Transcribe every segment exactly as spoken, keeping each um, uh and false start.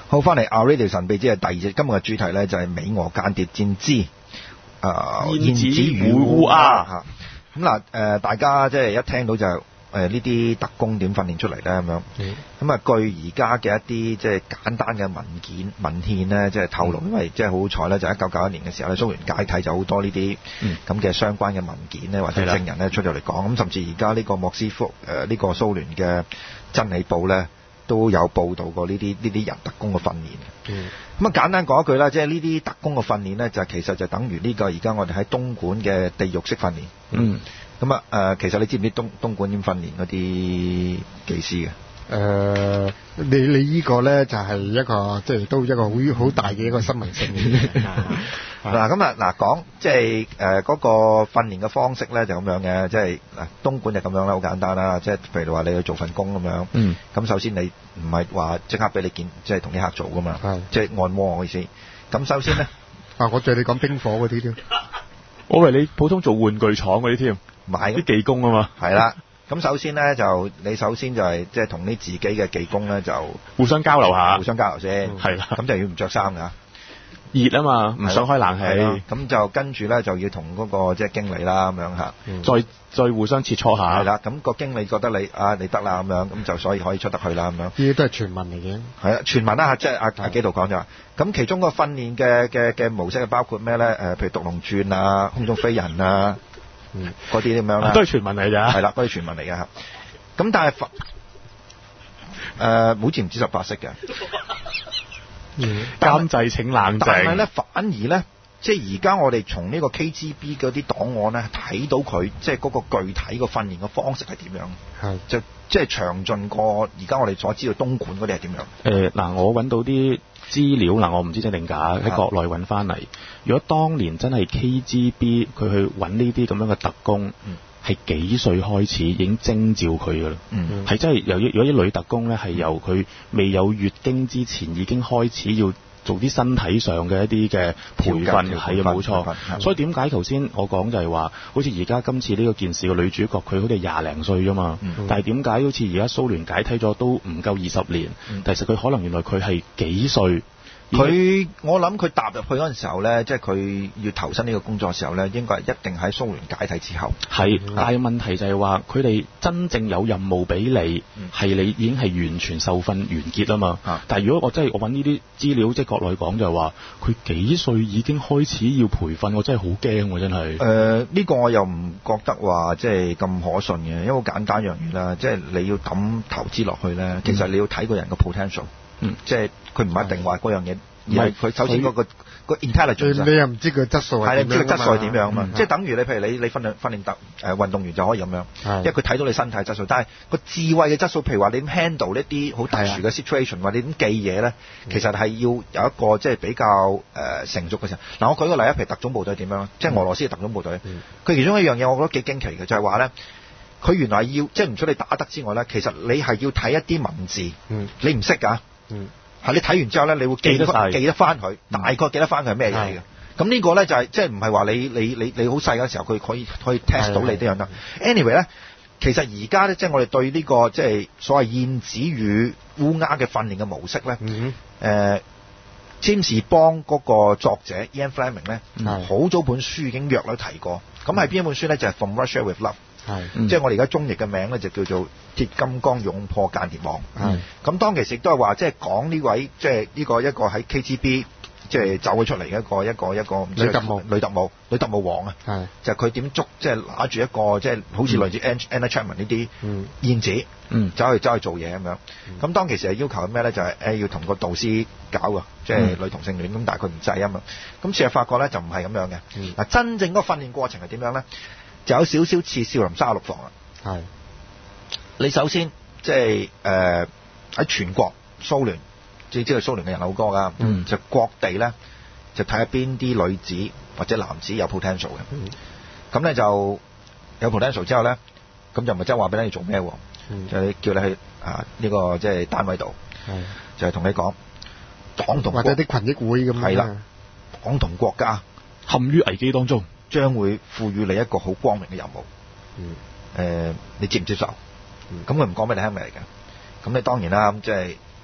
好，翻嚟 R-Radio 神秘之夜第二節，今日嘅主題咧就係美俄間諜戰之誒燕子與烏鴉嚇。咁嗱誒，大家即係一聽到就誒呢啲特工點訓練出嚟咧咁樣。咁啊、嗯，據而家嘅一啲即係簡單嘅文件文獻咧，即係透露，因為即係好彩咧，就一九九一年嘅時候咧，蘇聯解體就好多呢啲咁嘅相關嘅文件咧，或者證人咧出咗嚟講。咁甚至而家呢個莫斯科誒呢、呃這個蘇聯嘅真理報咧，都有報導過呢啲呢啲人特工嘅訓練嘅。咁啊、嗯、簡單講一句啦，即係呢啲特工嘅訓練咧，就其實就等於呢個而家我哋喺東莞嘅地獄式訓練。嗯。咁啊誒，其實你知唔知東東莞點訓練嗰啲技師嘅？ 誒、呃，你你呢個咧就係、是、一個即係都一個好好大嘅一個新聞性嘅嘢。 嗱咁啊嗱講，即係誒嗰個訓練嘅方式咧就咁樣嘅，即係嗱東莞就咁樣啦，好簡單啦，即係譬如話你去做份工咁樣。嗯。咁首先你唔係話即刻俾你見，即係同啲客做噶嘛。係。即係按摩我意思。咁首先咧， 啊，我對你講冰火嗰啲添。 我以為你普通做玩具廠嗰啲添，買啲技工啊嘛。 係啦。咁首先咧就你首先就係即係同啲自己嘅技工咧就互相交流下， 互相交流先。係啦。咁就要唔着衫㗎。熱啊嘛，唔想開冷氣。咁就跟住咧就要同嗰個即係經理啦咁樣嚇， 再再互相切磋下。 係啦。咁個經理覺得你啊你得啦咁樣，咁就所以可以出得去啦咁樣。呢啲都係傳聞嚟嘅。係啊， 傳聞啦，即係阿阿紀陶講就話，咁其中個訓練嘅嘅嘅模式係包括咩咧？誒，譬如獨龍鑽啊、空中飛人啊。嗯，嗰啲咁樣啦， 都係傳聞嚟㗎。 係啦，都係傳聞嚟嘅嚇。咁但係誒、呃，好似唔止十八式嘅。 嗯，監製請冷靜。 但係咧，反而咧，即係而家我哋從呢個 K G B 嗰啲檔案咧，睇到佢即係嗰個具體個訓練嘅方式係點樣？係就即係詳盡過而家我哋所知道東莞嗰啲係點樣？誒嗱、呃，我揾到啲資料嗱，我唔知真定假，喺國內揾翻嚟。如果當年真係 K G B 佢去揾呢啲咁樣嘅特工，係、嗯、幾歲開始已經徵召佢㗎啦？嗯，係真係由於如果啲女特工咧，係由佢未有月經之前已經開始要做啲身體上嘅一啲嘅培訓，係啊，冇錯。所以點解頭先我講就係話，好似而家今次呢個件事嘅女主角，佢好似廿零歲啫嘛。嗯、但係點解好似而家蘇聯解體咗都唔夠二十年？嗯、其實佢可能原來佢係幾歲？ 佢我諗佢踏入去嗰陣時候咧，即係佢要投身呢個工作嘅時候咧，應該係一定喺蘇聯解體之後。係， 但係問題就係話，佢哋真正有任務俾你，係、嗯、你已經係完全受訓完結啊嘛。啊但係如果我真係我揾呢啲資料，即係國內講就係話，佢幾歲已經開始要培訓，我真係好驚喎，真係。誒、 呃，呢、呢個我又唔覺得話即係咁可信嘅，因為好簡單一樣嘢啦，即係你要抌投資落去咧，其實你要睇個人嘅 potential。嗯，即係佢唔一定話嗰樣嘢，而係佢首先嗰、嗰個、嗰個 intelligence。 你又唔知佢質素係點樣？係你唔知佢質素係點樣啊嘛？嗯、即係等於你譬如你你訓練訓練特誒運動員就可以咁樣，因為佢睇到你身體質素。但係個智慧嘅質素，譬如話你點 handle 一啲好特殊嘅 situation，或者點記嘢咧，其實係要有一個即係比較誒、呃、成熟嘅時候。嗱，我舉個例啊，譬如特種部隊點樣？即係俄羅斯嘅特種部隊，佢、嗯、其中一樣嘢我覺得幾驚奇嘅，就係話咧。佢原來要即係唔出你打得之外咧，其實你係要睇一啲文字，嗯、你唔識㗎，係、嗯、你睇完之後咧，你會記得記得翻佢，大概記得翻佢係咩嘢嚟嘅。咁、嗯、呢個咧就係、是、即係唔係話你你你你好細嘅時候佢可以可以 test 到你啲樣得。anyway 咧，其實而家咧即係我哋對呢、這個即係所謂燕子與烏鴉嘅訓練嘅模式咧，誒、嗯呃、占士邦嗰個作者 Ian Fleming 咧，好、嗯、早本書已經約略提過。咁係邊一本書咧？就係、是、From Russia with Love。係，嗯、即係我哋而家中譯嘅名咧，就叫做《鐵金剛勇破間諜網》。係，咁當其時都係話，即係講呢位，即係呢個一個喺 K G B 即係走咗出嚟嘅一個一個一個女特務、女特務、女特務王啊。係，就係佢點捉，即係拿住一個即係好似類似 Anna Chapman 呢啲燕子，嗯，走去走去做嘢咁樣。咁、嗯、當其時係要求咩咧？就係、是、誒要同個導師搞啊，即係女同性戀。咁但係佢唔制啊嘛。咁事實發覺咧就唔係咁樣嘅。嗱、嗯，真正嗰個訓練過程係點樣咧？就有少少似少林三十六房啦。係，你首先即係誒喺全國蘇聯，即係知道蘇聯嘅人好多噶，嗯、就各地咧就睇下邊啲女子或者男子有 potential 嘅。咁咧、嗯、就有 potential 之後咧，咁就唔係真係話俾你做咩喎？嗯、就係叫你去啊呢、這個即係單位度，嗯、就係同你講黨同國或者啲群益會咁。係啦， 黨同國家陷於危機當中。 將會賦予你一個好光明嘅任務。嗯。誒、呃，你接唔接受？嗯。咁佢唔講俾你聽咩嚟嘅？咁你當然啦，咁即係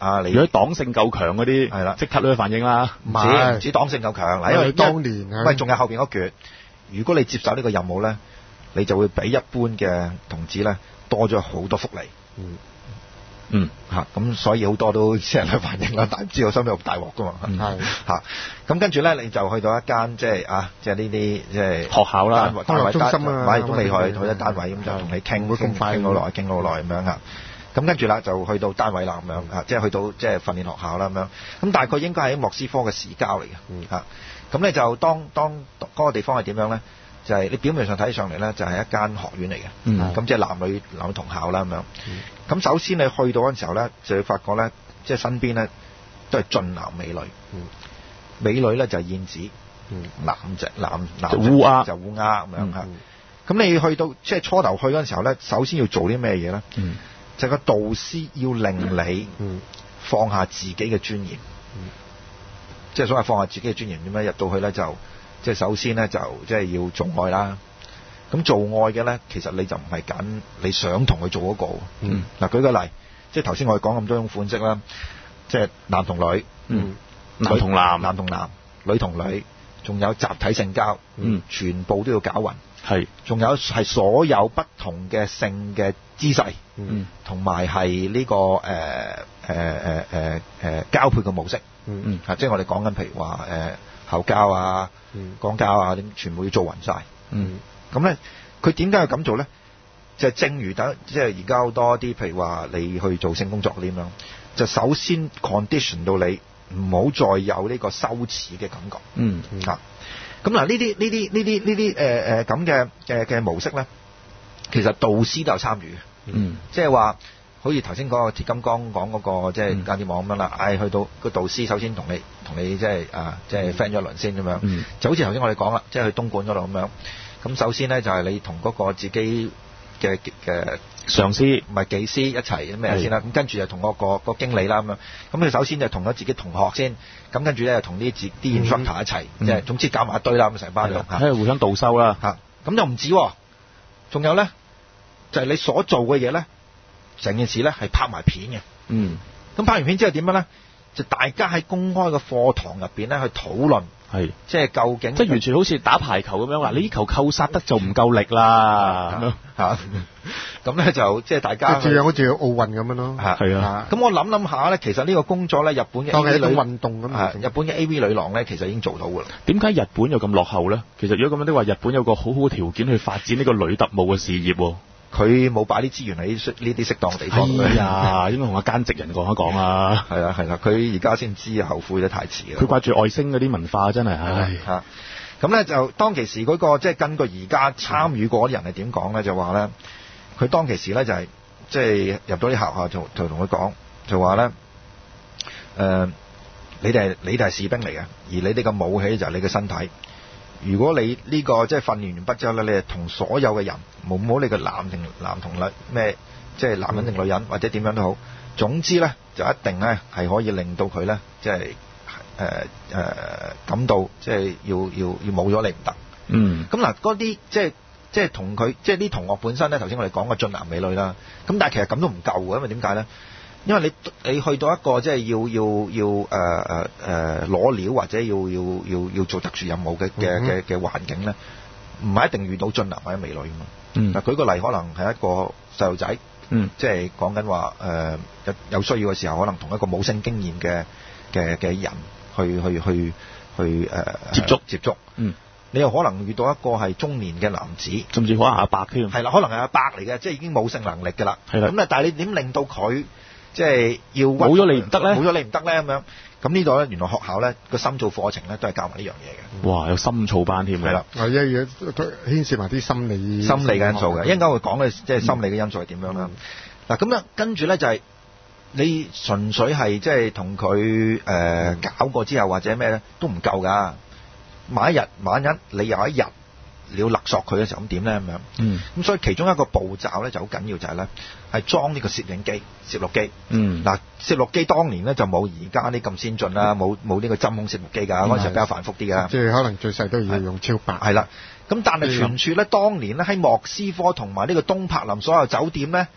啊，你如果黨性夠強嗰啲， 係啦， 即刻都去反應啦。 唔止唔止黨性夠強，嗱，因為當年喂，仲有後邊嗰橛，如果你接受呢個任務咧，你就會比一般嘅同志咧多咗好多福利。 嗯。 嗯嚇，咁所以好多都私人去反映啦，但係唔知道收尾好大鑊噶嘛。 嗯係嚇，咁跟住咧你就去到一間即係啊，即係呢啲即係學校啦， 單位中心啊， 買中理去去一單位咁就同你傾，傾傾好耐，傾好耐咁樣嚇。咁跟住啦就去到單位啦咁樣嚇，即係去到即係訓練學校啦咁樣。咁大概應該喺莫斯科嘅市郊嚟嘅嚇。咁咧就當當嗰個地方係點樣咧？就係你表面上睇上嚟咧，就係一間學院嚟嘅，咁即係男女男女同校啦咁樣。咁首先你去到嗰陣時候咧，就會發覺咧，即係身邊咧都係俊男美女，美女咧就係燕子，男隻男男就烏鴉就烏鴉咁樣嚇。咁你去到即係初頭去嗰陣時候咧，首先要做啲咩嘢咧？就係個導師要令你放下自己嘅尊嚴，即係所謂放下自己嘅尊嚴點樣入到去咧就。即係首先咧，就即係要做愛啦。咁做愛嘅咧，其實你就唔係揀你想同佢做嗰個。嗯。嗱，舉個例，即係頭先我哋講咁多種款式啦，即係男同女， 嗯，男同男， 男同男，女同女，仲有集體性交， 嗯， 全部都要搞勻。 係。仲有係所有不同嘅性嘅姿勢， 嗯， 同埋係呢個誒誒誒誒誒交配嘅模式。 嗯嗯。 啊，即係我哋講緊譬如話誒。呃口交啊、肛交啊，點全部要做勻晒。 嗯， 咁咧，佢點解要咁做咧？就係、正如等，即係而家好多啲，譬如話你去做性工作咁樣，就首先 condition 到你唔好再有呢個羞恥嘅感覺。 嗯， 啊，咁嗱，呢啲呢啲呢啲呢啲誒誒咁嘅嘅嘅模式咧，其實導師都有參與嘅。 嗯， 即係話。好似頭先嗰個鐵金剛講嗰個即係間諜網咁樣啦，嗌去到個導師首先同你同你即係啊即係 friend 咗一輪先咁樣， 嗯、 就好似頭先我哋講啦，即係去東莞嗰度咁樣。咁首先咧就係你同嗰個自己嘅嘅上司唔係技師一齊咩先啦。咁跟住就同嗰個個經理啦咁樣。咁佢首先就同咗自己同學先，咁跟住咧就同啲自啲 instructor 一齊，即係總之搞埋一堆啦咁成班人嚇， 喺度互相導修啦嚇。咁就唔止，仲有咧就係你所做嘅嘢咧。成件事咧係拍埋片嘅， 嗯， 咁拍完片之後點樣咧？就大家喺公開嘅課堂入邊咧去討論， 係， 即係究竟， 即係完全好似打排球咁樣話，你呢球扣殺得就唔夠力啦， 嚇，咁咧就即係大家， 即係好似奧運咁樣咯， 係啊， 咁我諗諗下咧，其實呢個工作咧，日本嘅 A V 女運動咁， 日本嘅 A V 女郎咧，其實已經做到㗎啦。 點解日本又咁落後咧？其實如果咁樣的話，日本有個好好嘅條件去發展呢個女特務嘅事業喎。 佢冇擺啲資源喺呢啲適當嘅地方。 係啊，應該同阿奸直人講一講啊。 係啊係啦，佢而家先知，後悔得太遲啦。 佢掛住外星嗰啲文化真係，唉嚇。咁咧就當其時嗰、那個即係、就是、根據而家參與過啲人係點講咧，就話咧，佢當其時咧就係即係入到啲學校就就同佢講，就話咧誒，你哋你哋係士兵嚟嘅，而你哋嘅武器就係你嘅身體。如果你呢、這個即係訓練完畢之後咧，你係同所有嘅人，冇冇你個男定男同女咩，即係男人定女人、嗯、或者點樣都好，總之咧就一定咧係可以令到佢咧即係誒誒感到即係要要要冇咗你唔得。 嗯。 咁嗱，嗰啲即係即係同佢即係啲同學本身咧，頭先我哋講嘅俊男美女啦。咁但係其實咁都唔夠嘅，因為點解咧？因為你你去到一個即係要要要誒誒誒攞料或者要要要要做特殊任務嘅嘅嘅嘅環境咧，唔係一定遇到俊男或者美女㗎嘛。 嗯。 嗱，舉個例，可能係一個細路仔， 嗯， 即係講緊話誒有有需要嘅時候，可能同一個冇性經驗嘅嘅嘅人去去去去誒、呃、 接觸接觸。 嗯。你又可能遇到一個係中年嘅男子， 甚至可能阿伯添。 係啦，可能係阿伯嚟嘅，即係已經冇性能力㗎啦。 係啦。 咁啊，但係你點令到佢？即係要冇咗你唔得咧， 冇咗你唔得咧咁樣。咁呢度咧，原來學校咧個深造課程咧都係教埋呢樣嘢嘅。 哇！有深造班添。係啦， 係一嘢牽涉埋啲心理心理嘅因素嘅。一陣間會講嘅即係心理嘅因素係點樣啦。嗱咁樣跟住咧就係、是、你純粹係即係同佢誒搞過之後或者咩咧都唔夠㗎。萬一日萬一你有一日你要勒索佢嘅時候咁點咧咁樣？ 嗯。咁所以其中一個步驟咧就好緊要就係咧係裝呢個攝影機、攝錄機。 嗯。嗱， 攝錄機當年咧就冇而家啲咁先進啦，冇冇呢個針孔攝錄機㗎，嗰陣時比較繁複啲㗎。 即係可能最細都要用超白。 係啦。咁但係傳説咧，當年咧喺莫斯科同埋呢個東柏林所有酒店咧，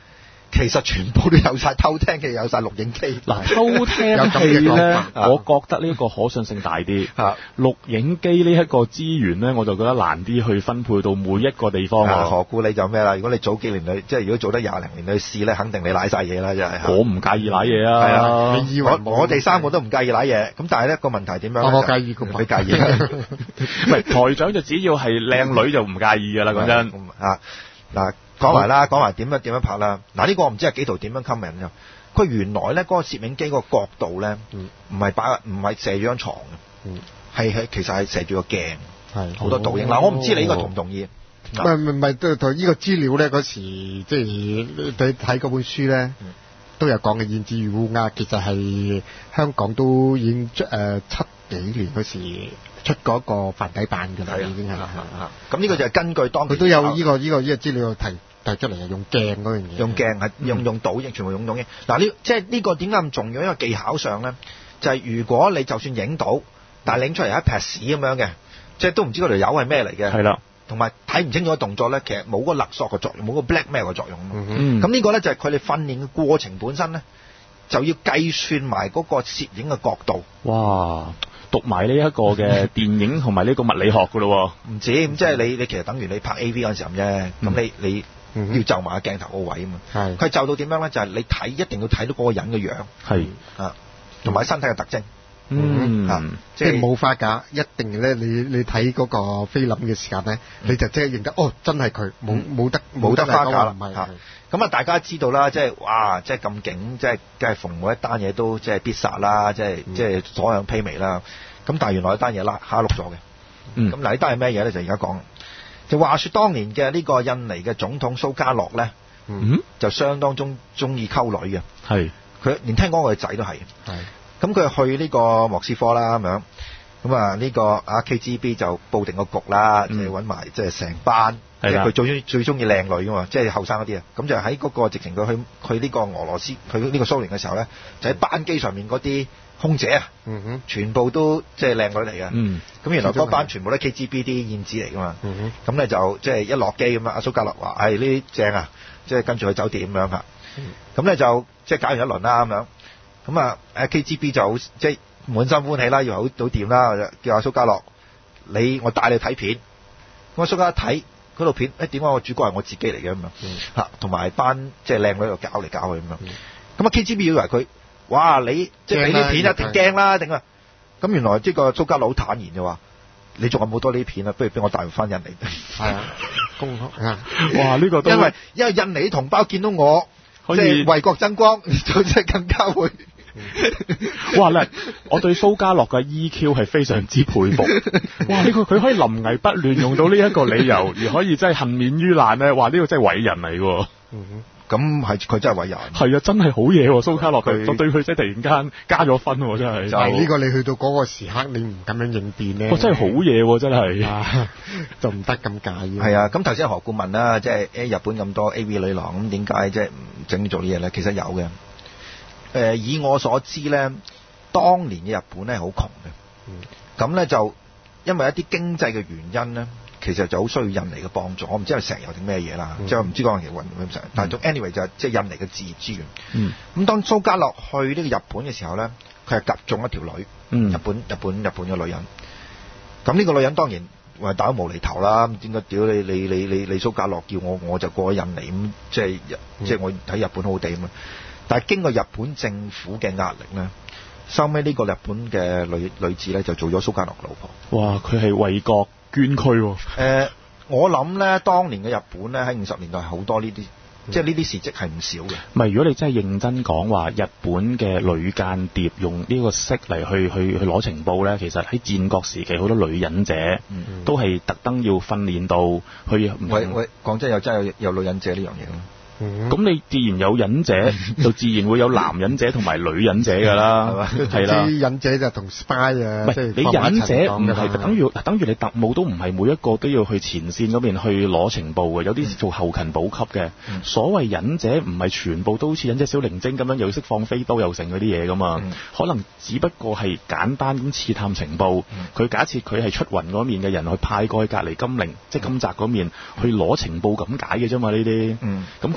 其實全部都有晒偷聽嘅，有晒錄影機。 嗱，偷聽器咧，我覺得呢個可信性大啲。錄影機呢一個資源咧，我就覺得難啲去分配到每一個地方。 啊、何故你就咩啦？如果你早幾年去，即係如果做得廿零年去試咧，肯定你瀨晒嘢啦，真係。 我唔介意瀨嘢啊！ 係啊， 你以為我我哋三個都唔介意瀨嘢，咁但係咧個問題點樣？ 我介意㗎， 佢介意。 唔係台長就只要係靚女就唔介意㗎啦，講真。 啊嗱。講埋啦，講埋點樣點樣拍啦。嗱、這、呢個我唔知係幾圖點樣 comment 啫。佢原來咧嗰、那個攝影機個角度咧，唔係擺唔係射住張床嘅，係、嗯、係其實係射住個鏡，係好多倒影。嗱、哦，我唔知你呢個同唔同意？ 唔係唔係，對對呢個資料咧嗰時，即係你睇嗰本書咧、嗯，都有講嘅。燕子與烏鴉其實係香港都已經出誒、呃、七幾年嗰時出嗰個繁體版嘅啦，已經係。 咁呢個就係根據當佢都有呢、這個呢、這個呢、這個資料提。提出嚟係用鏡嗰樣嘢， 用鏡係用用倒影，全部用倒影。嗱呢即係呢個點解咁重要？因為技巧上咧，就係、是、如果你就算影到，但係影出嚟係一撇屎咁樣嘅，即係都唔知嗰條友係咩嚟嘅。係啦，同埋睇唔清楚個動作咧，其實冇個勒索嘅作用，冇個 blackmail 嘅作用。嗯，咁呢個咧就係佢哋訓練嘅過程本身咧，就要計算埋嗰個攝影嘅角度。哇！讀埋呢一個嘅電影同埋呢個物理學㗎咯喎。唔止，咁即係你你其實等於你拍 A V 嗰陣時候啫。咁、嗯、你你。嗯、要就埋個鏡頭個位啊嘛，佢就到點樣咧？就係、是、你睇一定要睇到嗰個人嘅樣，係啊，同埋身體嘅特徵，嗯啊，即係冇花架，一定咧，你你睇嗰個菲林嘅時間咧、嗯，你就即係認得，哦，真係佢，冇冇得冇得花架啦，嚇。咁啊，大家知道啦，即係哇，即係咁勁，即係梗係逢每一單嘢都即係必殺啦，即係即係所向披靡啦。咁但係原來一單嘢啦，蝦碌咗嘅，咁嗱呢單係咩嘢咧？就而家講。就話說當年嘅呢個印尼嘅總統蘇加諾咧，嗯，就相當中中意溝女嘅，係佢連聽講佢個仔都係，係咁佢去呢個莫斯科啦咁樣，咁啊呢個啊 K G B 就佈定個局啦，即係揾埋即係成班，即係佢最中最中意靚女噶嘛，即係後生嗰啲啊，咁就喺嗰個直情佢去去呢個俄羅斯，去呢個蘇聯嘅時候咧，就喺班機上面嗰啲空姐啊，嗯哼，全部都即係靚女嚟嘅，嗯，咁原來嗰班全部都 K G B 啲燕子嚟噶嘛，嗯哼，咁咧就即係一落機咁啊，阿蘇加諾話：，唉呢啲正啊，即係跟住去酒店咁樣嚇，咁咧就即係搞完一輪啦咁樣，咁啊誒 K G B 就即係滿心歡喜啦，要好到掂啦，叫阿蘇加諾，你我帶你睇片，咁阿蘇加諾睇嗰套片，誒點解我主角係我自己嚟嘅咁樣，嚇，同埋班即係靚女喺度搞嚟搞去咁樣，咁啊 K G B 以為佢。哇！你即係俾啲片一定驚啦，定啊！咁原來呢個蘇加諾好坦然就話：你仲有冇多呢啲片啊？不如俾我帶翻印尼。係啊，恭喜啊！哇！呢、這個都因為因為印尼同胞見到我即係為國爭光，就即係更加會。 哇！咧，我對蘇加諾嘅 E Q 係非常之佩服。哇！呢個佢可以臨危不亂用到呢一個理由，而可以真係幸免於難咧。哇！呢、這個真係偉人嚟㗎。嗯哼。咁係佢真係偉人，係啊，真係好嘢喎！蘇加諾佢，我對佢真係突然間加咗分喎，真係。 但係呢個你去到嗰個時刻，你唔咁樣應變咧， 哇！真係好嘢喎，真係、啊， 就唔得咁介意。 係啊，咁頭先何顧問啦，即係誒日本咁多 A V 女郎，咁點解即係唔整做啲嘢咧？其實有嘅。誒、呃，以我所知咧，當年嘅日本咧係好窮嘅，咁、嗯、咧就因為一啲經濟嘅原因咧。其實就好需要印尼嘅幫助，我唔知係石油定咩嘢啦，即係唔知嗰陣時運唔運石油，但係 anyway 就係即係印尼嘅自然資源。咁、嗯、當蘇加諾去呢個日本嘅時候咧，佢係夾中一條女，嗯、日本日本日本嘅女人。咁呢個女人當然話打無厘頭啦，點解屌你你你你你蘇加諾叫我我就過去印尼咁，即係即係我喺日本好地啊嘛。但係經過日本政府嘅壓力咧，收尾呢個日本嘅女女子咧就做咗蘇加諾老婆。 哇！佢係為國捐軀喎、 呃！我諗咧，當年嘅日本咧喺五十年代係好多呢啲、嗯，即係呢啲事蹟係唔少嘅。 唔係，如果你真係認真講話，日本嘅女間諜用呢個色嚟去去去攞情報咧，其實喺戰國時期好多女忍者、嗯、都係特登要訓練到去。 喂喂，講真又真係有有女忍者呢樣嘢咯。 咁、嗯、你自然有忍者，就自然會有男忍者同埋女忍者㗎啦，係啦。啲忍者就同 spy 啊， 唔係你忍者唔係等於等於你特務都唔係每一個都要去前線嗰邊去攞情報嘅，有啲做後勤補給嘅、嗯。所謂忍者唔係全部都好似忍者小靈精咁樣又識放飛刀又成嗰啲嘢㗎嘛、嗯，可能只不過係簡單咁刺探情報。佢、嗯、假設佢係出雲嗰面嘅人，去派過去隔離金陵，即係金澤嗰面去攞情報咁解嘅啫嘛呢啲。咁佢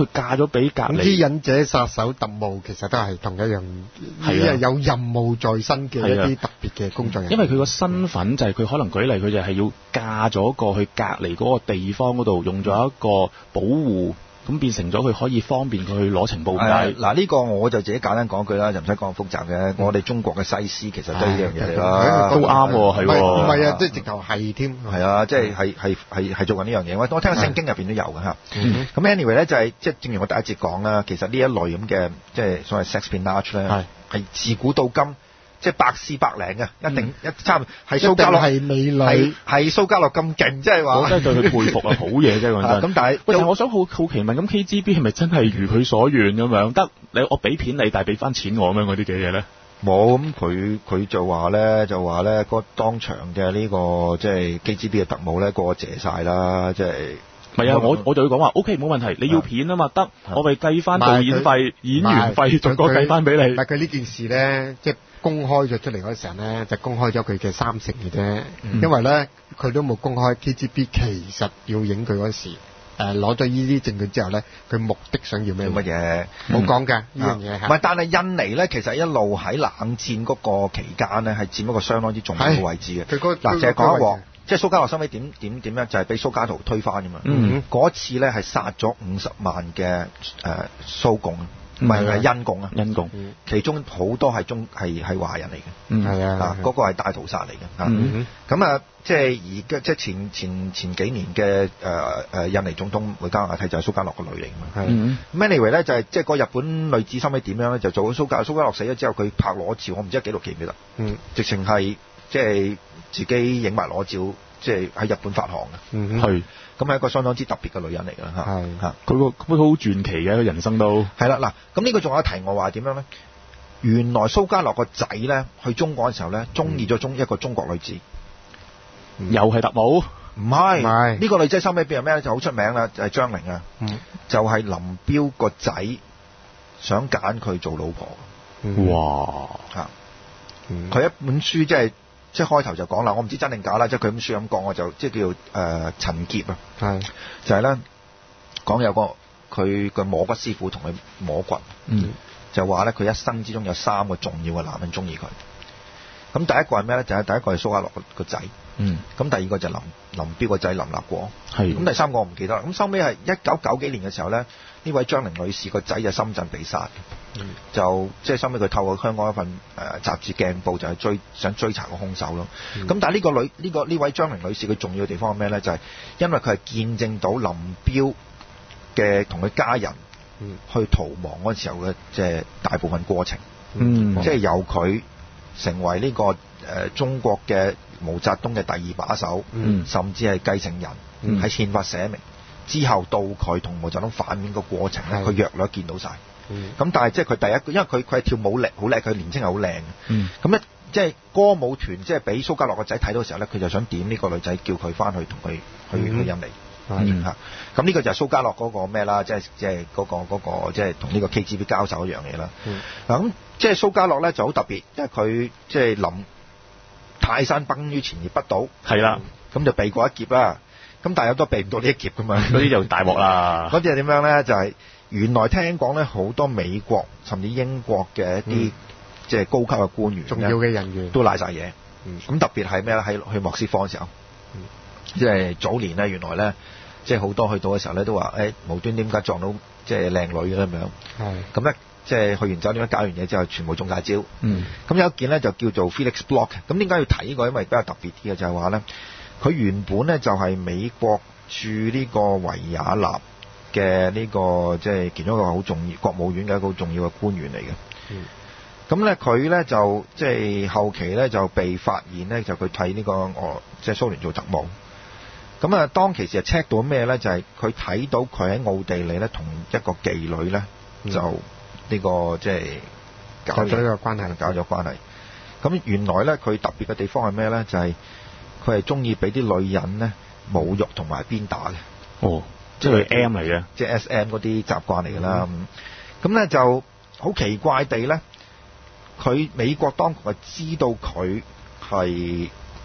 嫁咗俾隔離。 啲忍者殺手特務其實都係同一樣， 係啊， 有任務在身嘅一啲特別嘅工作人員。 因為佢個身份就係佢可能舉例，佢就係要嫁咗過去隔離嗰個地方嗰度，用咗一個保護。咁變成咗佢可以方便佢去攞情報解。 嗱呢個我就自己簡單講句啦，就唔使講咁複雜嘅。嗯、我哋中國嘅西施其實都係呢樣嘢嚟啦， 都啱喎，係喎。 唔係啊，即係直頭係添。 係啊，即係係係係係做緊呢樣嘢。我我聽聖經入邊都有嘅嚇。咁、 嗯、 anyway 咧就係即係正如我第一節講啦，其實呢一類咁嘅即係所謂 sex-spionage 咧，係自古到今。即係百試百靈嘅，一定、嗯、一差唔係蘇家樂係美女， 係蘇家樂咁勁，即係話我真係對佢佩服啊，好嘢啫講真。 咁但係， 喂，但係我想好好奇問，咁 K G B 係咪真係如佢所願咁樣？得你我俾片你，但係俾翻錢我咁樣嗰啲嘅嘢咧？ 冇，咁佢佢就話咧，就話咧，嗰當場嘅呢、這個即係 K G B 嘅特務咧，個個謝晒啦，即係。 唔係啊，我我就要講話 ，OK 冇問題，你要片啊嘛，得，我咪計翻導演費、演員費，逐個計翻俾你。 但係佢呢件事咧，即係公開咗出嚟嗰時候咧，就公開咗佢嘅三成嘅啫、嗯，因為咧佢都冇公開 K G B 其實要影佢嗰時，誒攞咗呢啲證據之後咧，佢目的想要咩乜嘢？ 冇講㗎呢樣嘢。 唔係，但係印尼咧，其實一路喺冷戰嗰個期間咧，係佔一個相當之重要嘅位置嘅。佢嗰嗱，淨係講一鑊。即係蘇家樂收尾點點點咧，就係俾蘇家圖推翻㗎嘛。嗯，嗰次咧係殺咗五十萬嘅誒蘇共，唔係係印共啊， 印共。 其中好多係中係係華人嚟嘅。 嗯，係啊， 啊嗰個係大屠殺嚟嘅。 嗯， 咁啊，即係而家即係前前前幾年嘅誒誒印尼總統梅加亞蒂就係蘇家樂個女嚟㗎嘛。 嗯， 咁 anyway 咧就係即係個日本女子收尾點樣咧，就做咗蘇家蘇家樂死咗之後，佢拍裸照，我唔知係紀錄記唔記得。嗯，直情係。即係自己影埋裸照，即係喺日本發行嘅。 嗯， 係。咁係一個相當之特別嘅女人嚟㗎嚇。係嚇。 佢個佢好傳奇嘅，佢人生都。 係啦，嗱，咁呢個仲有一題我話點樣咧？原來蘇家樂個仔咧去中國嘅時候咧，中意咗中一個中國女子， 嗯、又係特務？ 唔係，唔係。呢個女仔收尾變係咩咧？就好出名啦，就係張玲啊。嗯。就係林彪個仔想揀佢做老婆。 嗯、哇！ 嚇。佢、嗯、一本書即係。即係開頭就講啦，我唔知真定假啦。即係佢本書咁講，我就即係叫誒、呃、陳傑啊，係就係、是、咧講有個佢個摸骨師傅同佢摸骨，嗯，就話咧佢一生之中有三個重要嘅男人中意佢。咁第一個係咩咧？就係、是、第一個係蘇家樂個仔，嗯，咁第二個就林林彪個仔林立國，係咁第三個我唔記得啦。咁收尾係一九九幾年嘅時候咧，呢位張玲女士個仔就深圳被殺。嗯、就即係收尾佢透過香港一份誒、呃、雜誌鏡報就係追想追查個兇手咯。咁、嗯、但係呢個女呢、呢個呢位張玲女士佢重要嘅地方係咩咧？就係、是、因為佢係見證到林彪嘅同佢家人去逃亡嗰時候嘅即係大部分過程，嗯、即係由佢成為呢、呢個誒、呃、中國嘅毛澤東嘅第二把手，嗯、甚至係繼承人，喺、嗯、憲法寫明之後到佢同毛澤東反面個過程咧，佢約略見到晒。咁、嗯、但係即係佢第一個，因為佢佢係跳舞叻，好叻，佢年青係好靚。咁咧即係歌舞團，即係俾蘇家樂個仔睇到嘅時候咧，佢就想點呢個女仔，叫佢翻去同佢去、嗯、去印尼。嚇、嗯，咁呢個就係蘇家樂嗰個咩啦？即係即係嗰個嗰、嗰個即係同呢個 K G B 交手一樣嘢啦。嗱咁即係蘇家樂咧就好特別，因為佢即係臨泰山崩於前而不倒。係啦，咁就避過一劫啦。咁但係有都避唔到呢一劫噶嘛？嗰啲就大鑊啦。嗰啲係點樣咧？就係、是。原來聽講咧，好多美國甚至英國嘅一啲、嗯、即係高級嘅官員，重要嘅人員都賴晒嘢。咁、嗯、特別係咩咧？喺去莫斯科嘅時候，嗯、即係早年咧，原來咧，即係好多去到嘅時候咧，都話誒、欸、無端點解撞到即係靚女咁樣。係咁咧，即係去完酒店搞完嘢之後，全部中晒招。咁、嗯、有一件咧就叫做 Felix Bloch。咁點解要睇呢個？因為比較特別啲嘅就係話咧，佢原本咧就係美國駐呢個維也納嘅呢、這個即係其中一個好重要國務院嘅一個好重要嘅官員嚟嘅。咁咧佢咧就即係後期咧就被發現咧，就佢睇呢個哦即係蘇聯做特務。咁啊當其時係 check 到咩咧？就係佢睇到佢喺奧地利咧同一個妓女咧、嗯、就呢、這個即係搞咗呢個關係，搞咗關係。咁原來咧佢特別嘅地方係咩咧？就係佢係中意俾啲女人咧侮辱同埋鞭打嘅。哦。即係 M 嚟嘅，即係 S M 嗰啲習慣嚟㗎啦。咁、嗯、咧就好奇怪地咧，佢美國當局係知道佢係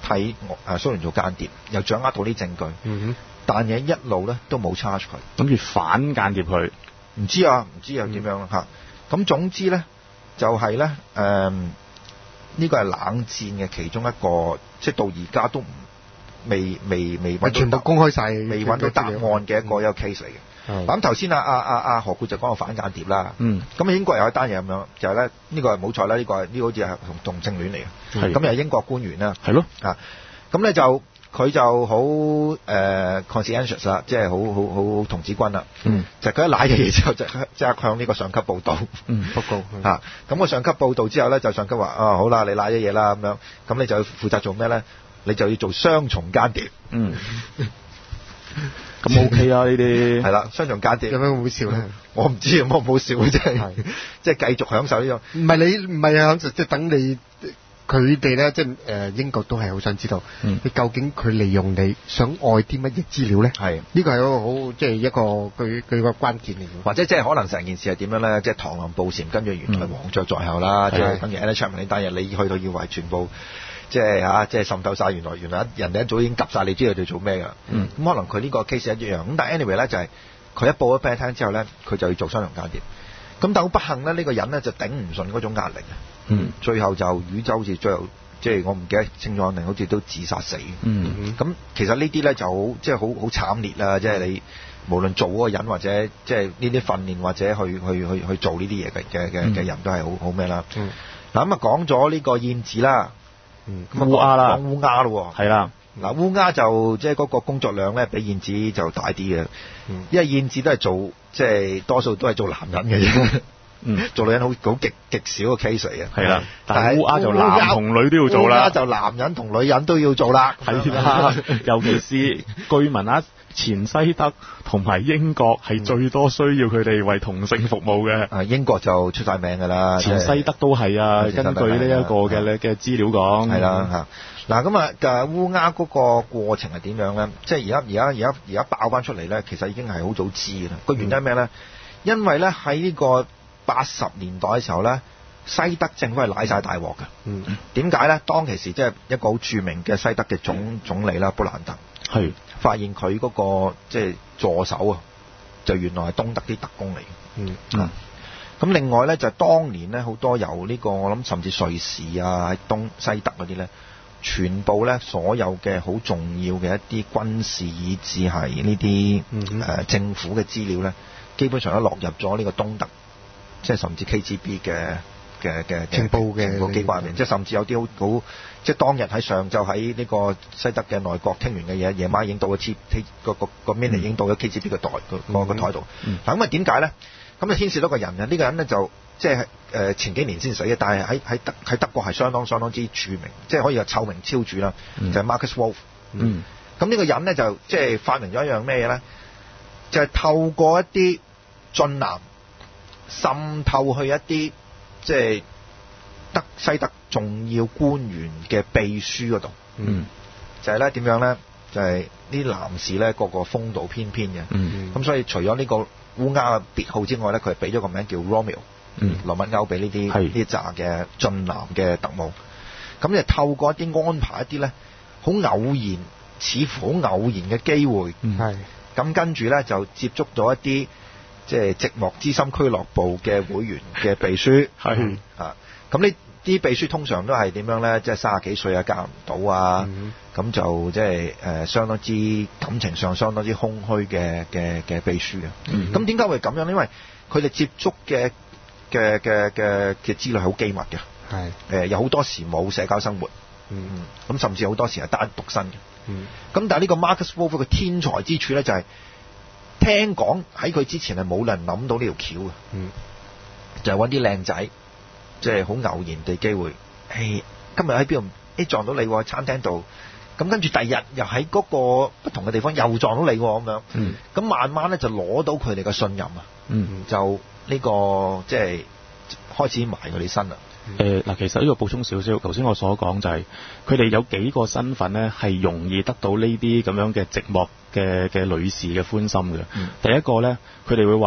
替誒蘇聯做間諜，又掌握到啲證據， 嗯但係一路咧都冇 charge 佢， 諗住反間諜佢， 唔知啊，唔知又點樣啦嚇。咁、嗯、總之咧就係咧誒呢個係冷戰嘅其中一個，即係到而家都唔未未未哼，全部公開晒， 未揾到答案嘅一個、嗯、一個 case 嚟嘅。咁頭先啊啊啊啊何故就講個反間諜啦。嗯。咁英國有一單嘢咁樣，就係咧呢個係冇錯啦，呢、這個係呢、這個好似係同同性戀嚟嘅。咁又係英國官員啦。係咯。啊，咁咧就佢就好誒 conscientious 啦，即係好好好童子軍啦。嗯。就佢一攋嘅嘢之後，就即刻向呢個上級報道。嗯。報告。嚇、嗯！咁個上級報道之後咧，就上級話：啊好啦，你攋咗嘢啦咁樣，咁你就要負責做咩咧？你就要做雙重間諜。嗯。咁 OK 啊！呢啲係啦，雙重間諜有咩好笑咧？我唔知有冇好笑嘅，真係即係繼續享受呢種。 唔係你唔係享受，即係等你佢哋咧，即係誒英國都係好想知道，嗯、你究竟佢利用你想愛啲乜嘢資料咧？係呢個係一個好即係一個佢佢個關鍵嚟嘅。 或者即係可能成件事係點樣咧？即係螳螂捕蟬，跟住原來黃雀在後啦。即係等於 Anna Chapman 呢單嘢，你去到以為全部。即係嚇，即係滲透晒。原來原來人哋一早已經及晒，你知道佢哋做咩㗎。咁、嗯、可能佢呢個 case 一樣。咁但係 anyway 咧就係、是、佢一報咗俾你聽之後咧，佢就要做雙重間諜。咁但好不幸咧，呢、這個人咧就頂唔順嗰種壓力啊。嗯。最後就宇宙好似最後即係我唔記得清楚定好似都自殺死。嗯。咁其實呢啲咧就好即係好好慘烈啦。即係你無論做嗰個人或者即係呢啲訓練或者去去去去做呢啲嘢嘅嘅嘅嘅人都係好好咩啦。嗯。嗱咁啊講咗呢個燕子啦。嗯，咁烏鴉啦，講烏鴉咯，係啦。嗱，烏鴉就即係嗰個工作量咧，比燕子就大啲嘅。嗯，因為燕子都係做即係多數都係做男人嘅嘢。嗯，做女人好好極極少嘅 case 嚟嘅。係啦，但係烏鴉就男同女都要做啦。烏鴉就男人同女人都要做啦。係啦，尤其是據聞啊，前西德同埋英國係最多需要佢哋為同性服務嘅。啊，英國就出晒名㗎啦。前西德都係啊，根據呢一個嘅咧嘅資料講。係啦嚇。嗱咁啊，嘅烏鴉嗰個過程係點樣咧？即係而家而家而家而家爆翻出嚟咧，其實已經係好早知㗎啦。個原因係咩咧？因為咧喺呢個八十年代嘅時候咧，西德政府係瀨晒大鑊嘅。嗯。點解咧？當其時即係一個好著名嘅西德嘅總總理啦，布蘭特。係。發現佢嗰、那個即係、就是、助手啊，就原來係東德啲特工嚟嘅。嗯嗯。咁另外咧就係、是、當年咧好多由呢、這個我諗甚至瑞士啊喺東西德嗰啲咧，全部咧所有嘅好重要嘅一啲軍事以至係呢啲誒政府嘅資料咧，基本上都落入咗呢個東德，即係甚至 K G B 嘅嘅嘅情報嘅情報機關入面，即係甚至有啲好好。即係當日喺上晝喺呢個西德嘅內閣傾完嘅嘢，夜晚已經到咗 T T 個個個 mini 已經到咗 K G B 嘅台個個個台度。嗱咁啊點解咧？咁啊牽涉到個人啊，呢、這個人咧就即係誒前幾年先死嘅，但係喺喺德喺德國係相當相當之著名，即係可以話臭名昭著啦。嗯、就係、是、Marcus Wolf。嗯。咁呢個人咧就即係發明咗一樣咩嘢咧？就係、是、透過一啲俊男滲透去一啲即係德西德重要官員嘅秘書嗰度，嗯，就係咧點樣咧？就係、是、啲男士咧個個風度翩翩嘅，嗯，咁所以除咗呢個烏鴉嘅別號之外咧，佢係俾咗個名叫 Romeo，嗯，羅密歐俾呢啲呢一紮嘅俊男嘅特務，咁就透過一啲安排一啲咧好偶然，似乎好偶然嘅機會，嗯，係，咁跟住咧就接觸到一啲即係寂寞之心俱樂部嘅會員嘅秘書，係啊。咁呢啲秘書通常都係點樣咧？即係三十幾歲啊，嫁唔到啊，咁、嗯、就即係誒相當之感情上相當之空虛嘅嘅嘅秘書啊。咁點解會咁樣？因為佢哋接觸嘅嘅嘅嘅嘅資料係好機密嘅，係誒、呃、有好多時冇社交生活，嗯咁、嗯、甚至好多時係單獨身嘅。咁、嗯、但係呢個 Marcus Wolf 嘅天才之處咧，就係、是、聽講喺佢之前係冇人諗到呢條橋嘅，嗯，就係揾啲靚仔。即係好偶然地機會，誒今日喺邊度？誒撞到你喎，喺餐廳度。咁跟住第二日又喺嗰個不同嘅地方又撞到你喎，咁樣。嗯。咁慢慢咧就攞到佢哋嘅信任啊。嗯。就呢、這個即係開始埋佢哋身啦。誒嗱，其實呢個補充少少，頭先我所講就係佢哋有幾個身份咧，係容易得到呢啲咁樣嘅寂寞嘅嘅女士嘅歡心嘅。嗯。第一個咧，佢哋會話。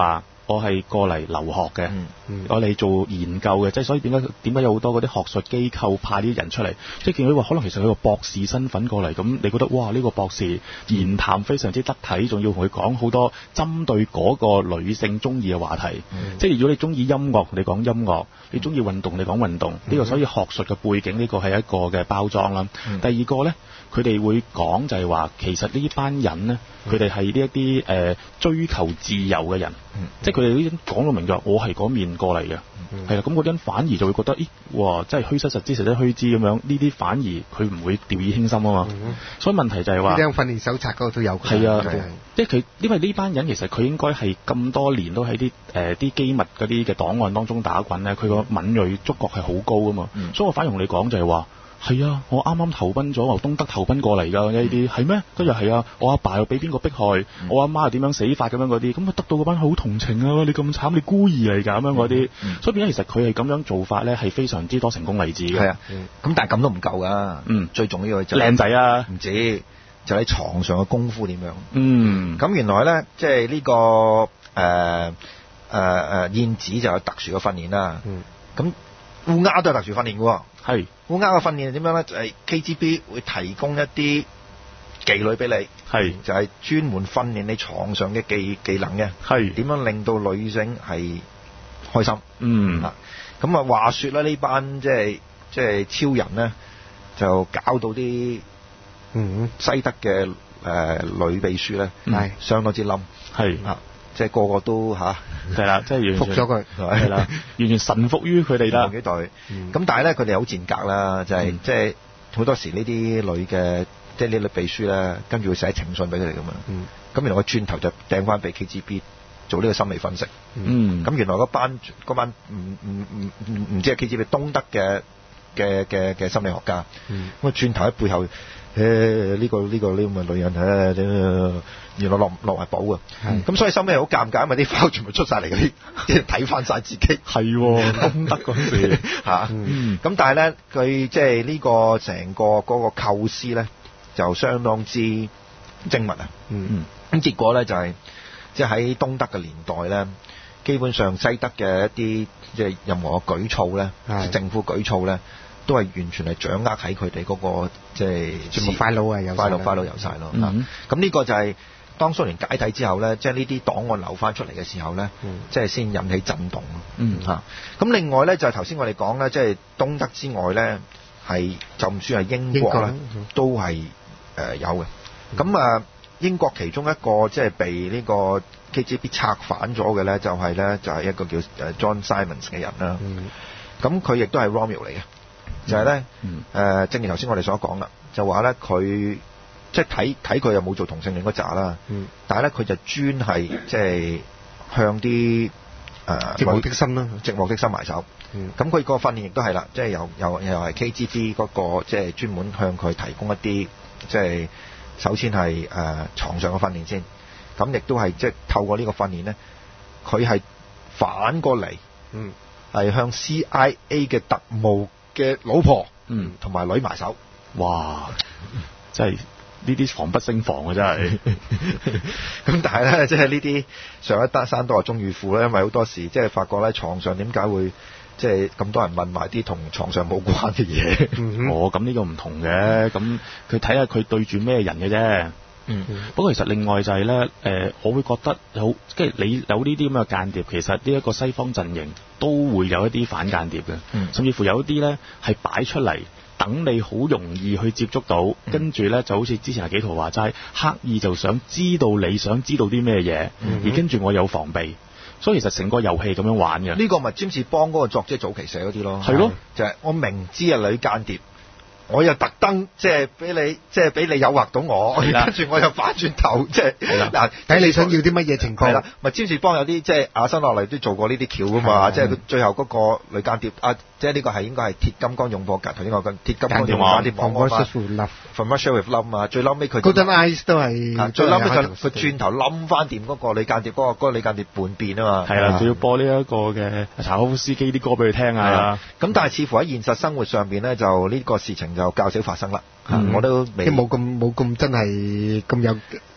我係過嚟留學嘅， 嗯嗯我嚟做研究嘅，即係所以點解點解有好多嗰啲學術機構派啲人出嚟，即係見到話可能其實佢個博士身份過嚟，咁你覺得哇呢、呢個博士言談非常之得體，仲要同佢講好多針對嗰個女性中意嘅話題， 嗯、 即係如果你中意音樂，你講音樂；你中意運動，你講運動。呢、 嗯、 個所以學術嘅背景呢、呢個係一個嘅包裝啦。 嗯、 第二個呢，佢哋會講就係話，其實呢班人呢，佢哋係呢一啲誒追求自由嘅人， 嗯、 即係佢哋呢啲講到明咗，我係嗰面過嚟嘅，係啦、嗯。咁嗰啲人反而就會覺得，咦，哇，真係虛實實之實則虛之咁樣。呢啲反而佢唔會掉以輕心啊嘛。嗯、所以問題就係話， 呢訓練手冊嗰度都有。 係啊，即係佢，因為呢班人其實佢應該係咁多年都喺啲誒啲機密嗰啲嘅檔案當中打滾咧，佢個敏鋭觸覺係好高啊嘛。嗯、所以我反而同你講就係話。係啊，我啱啱投奔咗，由東德投奔過嚟㗎呢啲，係咩？跟住係啊，我阿爸又俾邊個迫害，嗯、我阿媽又點樣死法咁樣嗰啲，咁啊得到嗰班好同情啊！你咁慘，你孤兒嚟㗎咁樣嗰啲，嗯、所以變咗其實佢係咁樣做法咧，係非常之多成功例子嘅。 係啊，咁、嗯、但係咁都唔夠㗎。嗯，最重要就靚仔啊， 唔止就喺床上嘅功夫點樣。 嗯， 咁原來咧，即係呢個誒誒誒燕子就有特殊嘅訓練啦。嗯，咁烏鴉都有特殊訓練㗎喎。 係烏鴉嘅訓練係點樣咧？就係、是、K G B 會提供一啲妓女俾你， 係就係專門訓練你床上嘅技技能嘅， 係點樣令到女性係開心。 嗯， 咁啊話說咧，呢班即係即係超人咧，就搞到啲嗯西德嘅誒、呃、女秘書咧，係、嗯、相當之冧， 係啊。即係個個都嚇，係啦，即係服咗佢， 係啦，完全臣服於佢哋啦。 幾隊，咁、嗯、但係咧，佢哋好賤格啦，就係、是嗯、即係好多時呢啲女嘅，即係呢啲秘書咧，跟住會寫情信俾佢哋咁嘛。咁、嗯、原來個轉頭就掟翻俾 K G B 做呢個心理分析。 嗯， 咁原來嗰班嗰班唔唔唔唔唔知係 K G B 東德嘅嘅嘅嘅心理學家。嗯，咁啊轉頭喺背後。誒呢、這個呢、這個呢咁嘅女人誒，原來落落埋寶啊！咁所以收尾好尷尬，因為啲包全部出晒嚟嗰啲，即係睇翻晒自己。係東德嗰陣時嚇，咁但係咧，佢即係呢個成個嗰個構思咧，就相當之精密啊！ 嗯， 咁結果咧就係即係喺東德嘅年代咧，基本上西德嘅一啲即係任何嘅舉措咧，政府舉措咧。都係完全係掌握喺佢哋嗰個即係全部 file 啊，有 file file 有晒咯。咁呢個就係當蘇聯解體之後咧，即係呢啲檔案流翻出嚟嘅時候咧，即係先引起震動咯。 嗯嚇。咁另外咧就係頭先我哋講咧，即係東德之外咧，係就唔算係英國咧，都係誒有嘅。咁啊，英國其中一個即係被呢個 K G B 策反咗嘅咧，就係咧就係一個叫誒 John Simons 嘅人啦。咁佢亦都係 Rommel 嚟嘅。就係、是、咧，誒、 嗯呃，正如頭先我哋所講啦，就話咧佢即係睇睇佢又冇做同性戀嗰扎啦，嗯、但係咧佢就專係即係向啲誒寂寞的心啦， 寂寞的心埋手。咁佢個訓練亦都係啦，即係又又又係 K G B 嗰、那個即係專門向佢提供一啲即係首先係誒、呃、床上嘅訓練先，咁亦都係即係透過呢個訓練咧，佢係反過嚟，嗯，係向 C I A 嘅特務嘅老婆，嗯，同埋女埋手， 哇！真係呢啲防不勝防嘅真係。 咁但係咧，即係呢啲上一單山多係終遇虎咧，因為好多時即係發覺咧，床上點解會即係咁多人問埋啲同床上冇關嘅嘢？ 哦，咁呢個唔同嘅，咁佢睇下佢對住咩人嘅啫。嗯，不過其實另外就係、是、咧，誒、呃，我會覺得好，即係你有呢啲咁嘅間諜，其實呢一個西方陣營都會有一啲反間諜嘅，嗯、甚至乎有一啲咧係擺出嚟等你好容易去接觸到，嗯、跟住咧就好似之前阿紀陶話齋，刻意就想知道你想知道啲咩嘢，嗯、而跟住我有防備，所以其實成個遊戲咁樣玩嘅。 呢個咪詹士邦嗰個作者早期寫嗰啲咯， 係咯， 就係、是、我明知係女間諜。我又特登即係俾你，即係俾你誘惑到我，跟住我又反轉頭，即係嗱睇你想要啲乜嘢情況。 係啦，咪詹士邦有啲即係亞新落嚟都做過呢啲橋噶嘛，即係佢最後嗰個女間諜啊，即係呢個係應該係鐵金剛勇火間頭先我講鐵金剛勇火間諜網啊嘛 ，From Russia with Love 啊，最嬲尾佢 Golden Eyes 都係最嬲尾佢佢轉頭冧翻掂嗰個女間諜，嗰個嗰個女間諜叛變啊嘛。 係啦，仲要播呢一個嘅柴可夫斯基啲歌俾佢聽啊。 咁但係似乎喺現實生活上邊咧，就呢個事情就較少發生啦。 嗯、 我都未冇咁冇咁真係咁有好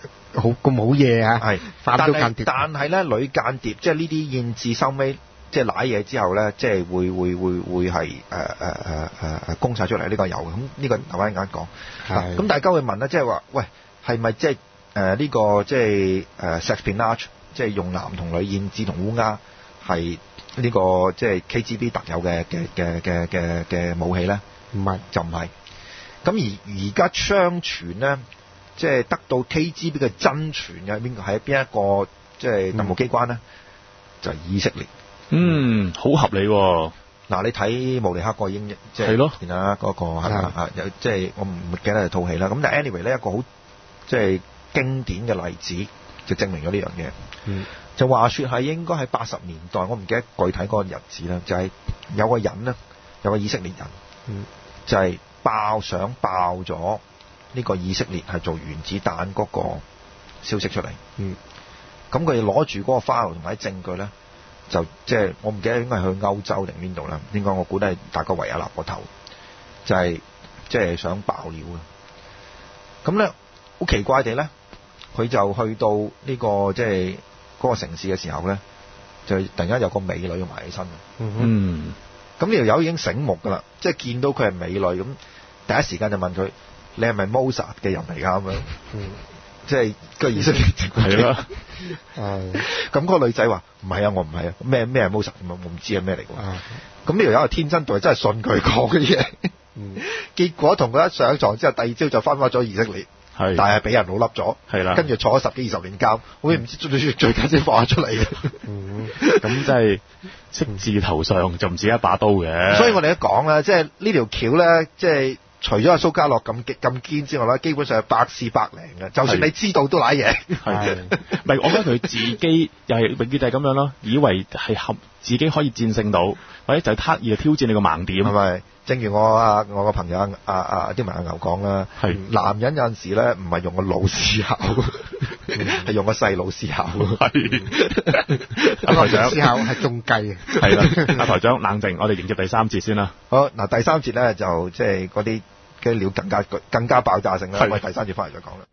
好咁好嘢啊！ 係， 反到間諜。 但係咧，女間諜即係呢啲燕子收尾即係賴嘢之後咧，即係會會會會係誒誒誒誒誒供晒出嚟，呢個有嘅。咁呢個留翻間講。係。咁大家會問咧，即係話喂，係咪即係誒呢個即係誒 sexpionage，即係用男同女燕子同烏鴉係呢個即係 K G B 特有嘅嘅嘅嘅嘅嘅武器咧？唔係，就唔係。咁而而家相傳咧，即係得到 K G B 嘅真傳嘅邊個係邊一個即係特務機關咧？就係以色列。 嗯，好合理喎。 嗱，你睇慕尼黑個英即係係咯， 然啊嗰個係啊，有即係我唔記得係套戲啦。咁但係 anyway 咧，一個好即係經典嘅例子，就證明咗呢樣嘢。嗯，就話說係應該喺八十年代，我唔記得具體嗰個日子啦，就係、是、有個人咧，有個以色列人，嗯，就係、是、爆想爆咗呢個以色列係做原子彈嗰個消息出嚟。嗯，咁佢哋攞住嗰個 file 同埋啲證據咧。就即係我唔記得應該係去歐洲定邊度啦，應該我估都係大概維也納個頭，就係即係想爆料嘅。咁咧好奇怪地咧，佢就去到呢、這個即係嗰個城市嘅時候咧，就突然間有個美女要埋起身。嗯，咁呢條友已經醒目㗎啦，即係見到佢係美女，咁第一時間就問佢：你係咪 Mossad 嘅人嚟㗎？咁樣。嗯。即係個以色列係啦，誒，咁嗰個女仔話唔係啊，我唔係啊，咩咩係 Mossad，我唔知係咩嚟㗎。咁呢條友係天真到真係信佢講嘅嘢，嗯、結果同佢一上床之後，第二朝就翻返咗以色列，係，但係俾人老笠咗，係啦，跟住坐咗十幾二十年監，好似唔知最最近先放出嚟嘅。 嗯，咁真係色字頭上就唔止一把刀嘅。 所以我哋一講啦，即係呢條橋咧，即係。除咗阿蘇家樂咁咁堅之外咧，基本上係百試百靈嘅。就算你知道都賴嘢。係， 唔係我覺得佢自己又係永遠就係咁樣咯，以為係合自己可以戰勝到，或者就係刻意去挑戰你個盲點。 係咪？正如我啊我個朋友啊啊啲文阿牛講啦，係男人有陣時咧唔係用個腦思考，係用個細腦思考。係。 阿台長思考係中計。 係啦，阿台長冷靜，我哋迎接第三節先啦。 好，嗱第三節咧就即係嗰啲嘅料更加更加爆炸性啦，我哋第三節翻嚟再講啦。